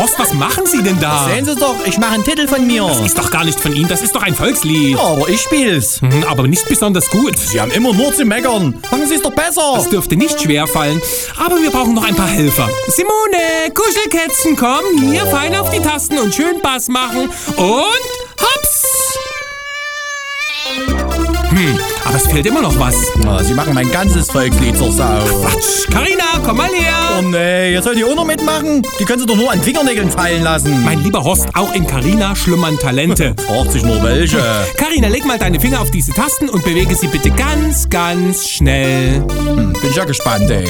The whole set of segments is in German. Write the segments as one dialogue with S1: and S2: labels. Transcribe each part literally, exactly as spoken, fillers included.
S1: Horst, was machen Sie denn da?
S2: Sehen Sie doch, ich mache einen Titel von mir.
S1: Das ist doch gar nicht von Ihnen, das ist doch ein Volkslied.
S2: Ja, aber ich spiel's.
S1: Hm, aber nicht besonders gut.
S2: Sie haben immer nur zu meckern. Machen Sie es doch besser.
S1: Das dürfte nicht schwer fallen. Aber wir brauchen noch ein paar Helfer. Simone, Kuschelkätzchen, komm. Hier, fein auf die Tasten und schön Bass machen. Und hops. Hm, aber es fehlt immer noch was.
S2: Na, Sie machen mein ganzes Volkslied zur Sau.
S1: Quatsch. Carina, komm mal her.
S2: Oh nee, jetzt soll die auch noch mitmachen? Die können Sie doch nur an Fingernägeln fallen lassen.
S1: Mein lieber Horst, auch in Carina schlummern Talente.
S2: Fragt sich nur welche.
S1: Carina, leg mal deine Finger auf diese Tasten und bewege sie bitte ganz, ganz schnell.
S2: Hm, bin ich ja gespannt, ey.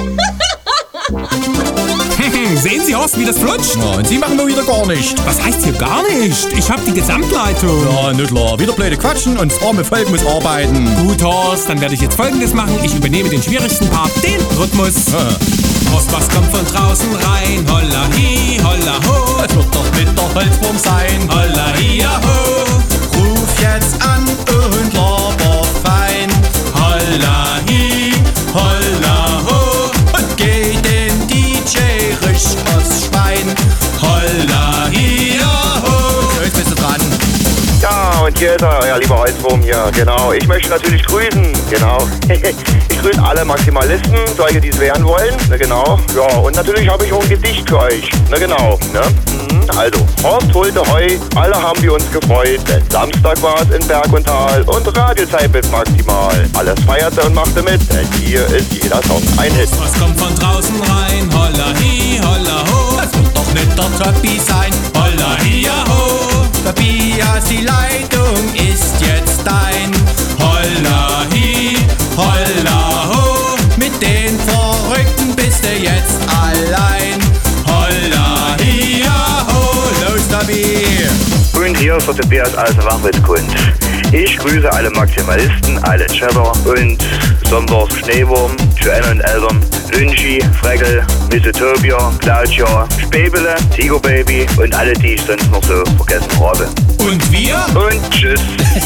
S1: Sehen Sie, Horst, wie das flutscht?
S2: Ja, und Sie machen nur wieder gar nicht.
S1: Was heißt hier gar nicht? Ich hab die Gesamtleitung.
S2: Ja, nicht klar. Wieder blöde Quatschen und das arme Volk muss arbeiten.
S1: Gut, Horst, dann werde ich jetzt Folgendes machen. Ich übernehme den schwierigsten Part, den Rhythmus.
S2: Ja.
S1: Horst, was kommt von draußen rein? Holla hi, holla ho.
S2: Es wird doch mit der Holzwurm sein.
S1: Holla hi, ho.
S2: Ruf jetzt an und laber fein.
S1: Holla hi, holla ho.
S2: Und geh den D J risch aus Schwein.
S1: Holla hi, ho.
S2: So, jetzt bist du dran.
S3: Ja, und hier ist er, euer lieber Holzwurm hier, genau. Ich möchte natürlich grüßen, genau. Ich grüße alle Maximalisten, solche, die es werden wollen, ne, genau. Ja, und natürlich habe ich auch ein Gedicht für euch, ne, genau, ne. Mhm. Also, Horst holte Heu, alle haben wir uns gefreut, denn Samstag war es in Berg und Tal und Radiozeit bis maximal. Alles feierte und machte mit, denn hier ist jeder Song ein Hit.
S1: Was kommt von draußen rein? Holla hi, holla ho.
S2: Das wird doch nicht der Toppi sein.
S1: Holla hi, ho.
S2: Tobias, die Leitung ist jetzt dein.
S1: Holla hi, holla ho.
S2: Mit den Verrückten bist du jetzt allein.
S1: Holla hi, ho.
S2: Los, Tobi!
S3: Und hier ist der Tobias aus der Wachwitzkund. Ich grüße alle Maximalisten, alle Cheddar und besonders Schneewurm, Joanne und Eltern, Lynchi, Freckel, Misse Tobia, Claudia, Späbele, Tigerbaby und alle, die ich sonst noch so vergessen habe.
S1: Und wir?
S3: Und tschüss.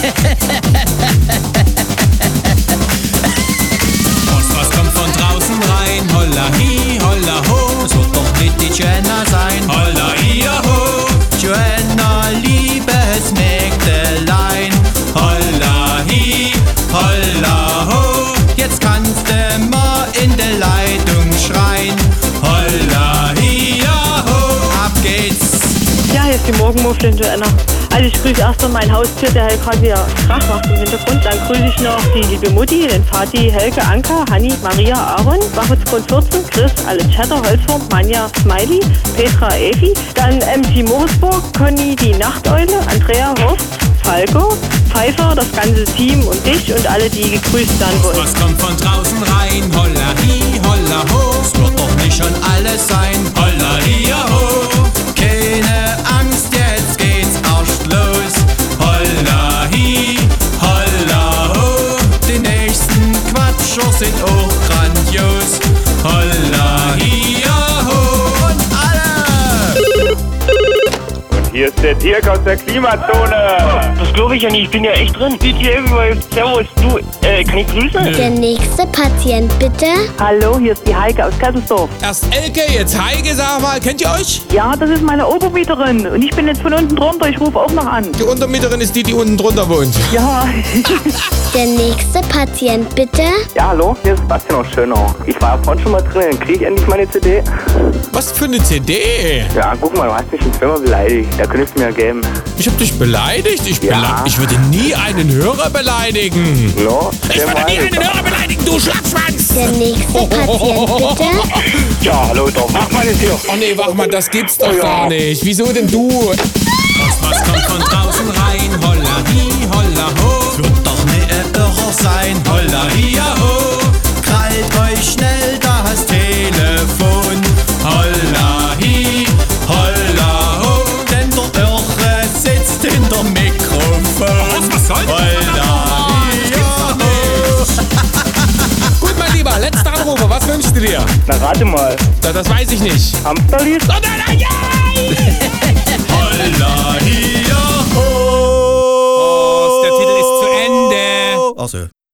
S1: Horst, was kommt von draußen rein? Holla hi, holla ho.
S2: Es wird doch nicht die Joanna sein.
S1: Holla hi, ho.
S2: Joanna, liebes Mägdelein.
S1: Holla hi, holla ho.
S2: Jetzt kannst du mal in der Leitung schreien.
S1: Holla hi, ho.
S2: Ab geht's!
S4: Ja, hier ist die Morgenmuffel in Joanna. Also ich grüße erst mal mein Haustier, der halt gerade wieder Krach macht im Hintergrund. Dann grüße ich noch die liebe Mutti, den Vati, Helge, Anka, Hanni, Maria, Aaron, Wachwitzgrund vierzehn, Chris, alle Chatter, Holzwurm, Manja, Smiley, Petra, Evi. Dann M C Morisburg, Conny, die Nachteule, Andrea, Horst, Falco, Pfeiffer, das ganze Team und dich und alle, die gegrüßt werden wollen.
S1: Was kommt von draußen rein? Holla hi, holla ho.
S2: Es wird doch nicht schon alles sein.
S1: Holla hi, ho.
S2: Keine Angst, jetzt geht's erst los.
S1: Holla hi, holla ho.
S2: Die nächsten Quatscher sind auch grandios.
S1: Holla hi, ho.
S2: Und alle!
S3: Hier ist der Dirk aus der Klimazone.
S5: Das glaube ich ja nicht, ich bin ja echt drin. D J Everywhere, servus, du, äh, kann ich grüßen?
S6: Der nächste Patient, bitte.
S4: Hallo, hier ist die Heike aus Kasselsdorf.
S1: Erst Elke, jetzt Heike, sag mal, kennt ihr euch?
S4: Ja, das ist meine Obermieterin und ich bin jetzt von unten drunter, ich rufe auch noch an.
S1: Die Untermieterin ist die, die unten drunter wohnt.
S4: Ja.
S6: Der nächste Patient, bitte.
S5: Ja, hallo, hier ist Sebastian aus Schönau. Ich war ja vorhin schon mal drin, dann krieg ich endlich meine C D.
S1: Was für eine C D?
S5: Ja, guck mal, du hast mich schon zweimal beleidigt, da könntest du mir ja geben.
S1: Ich hab dich beleidigt? Ich,
S5: Ja.
S1: bele ich würde nie einen Hörer beleidigen.
S5: No,
S1: Ich würde nie einen Hörer beleidigen, du Schlappschwanz!
S6: Der nächste Patient, bitte.
S5: Ja, hallo, doch, mach mal das hier.
S1: Oh nee, wach mal, das gibt's doch
S5: Ja.
S1: gar nicht. Wieso denn du? Was, was kommt von draußen rein? Holla hi, holla ho.
S2: Es wird doch ne Irrer sein.
S1: Holla hi, ho.
S2: Krallt euch schnell das Telefon.
S1: Holla hi, holla ho.
S2: Denn der Irre sitzt in der Mikrofon.
S1: Was soll das?
S2: Holla, ja,
S1: Gut, mein Lieber, letzter Anrufer, was wünschst du dir?
S5: Na, rate mal.
S1: Da, das weiß ich nicht.
S5: Hamsterlied?
S1: Oh nein, nein, nein!
S2: holla, ja, ho.
S1: Oh, der Titel ist zu Ende.
S2: Ach so.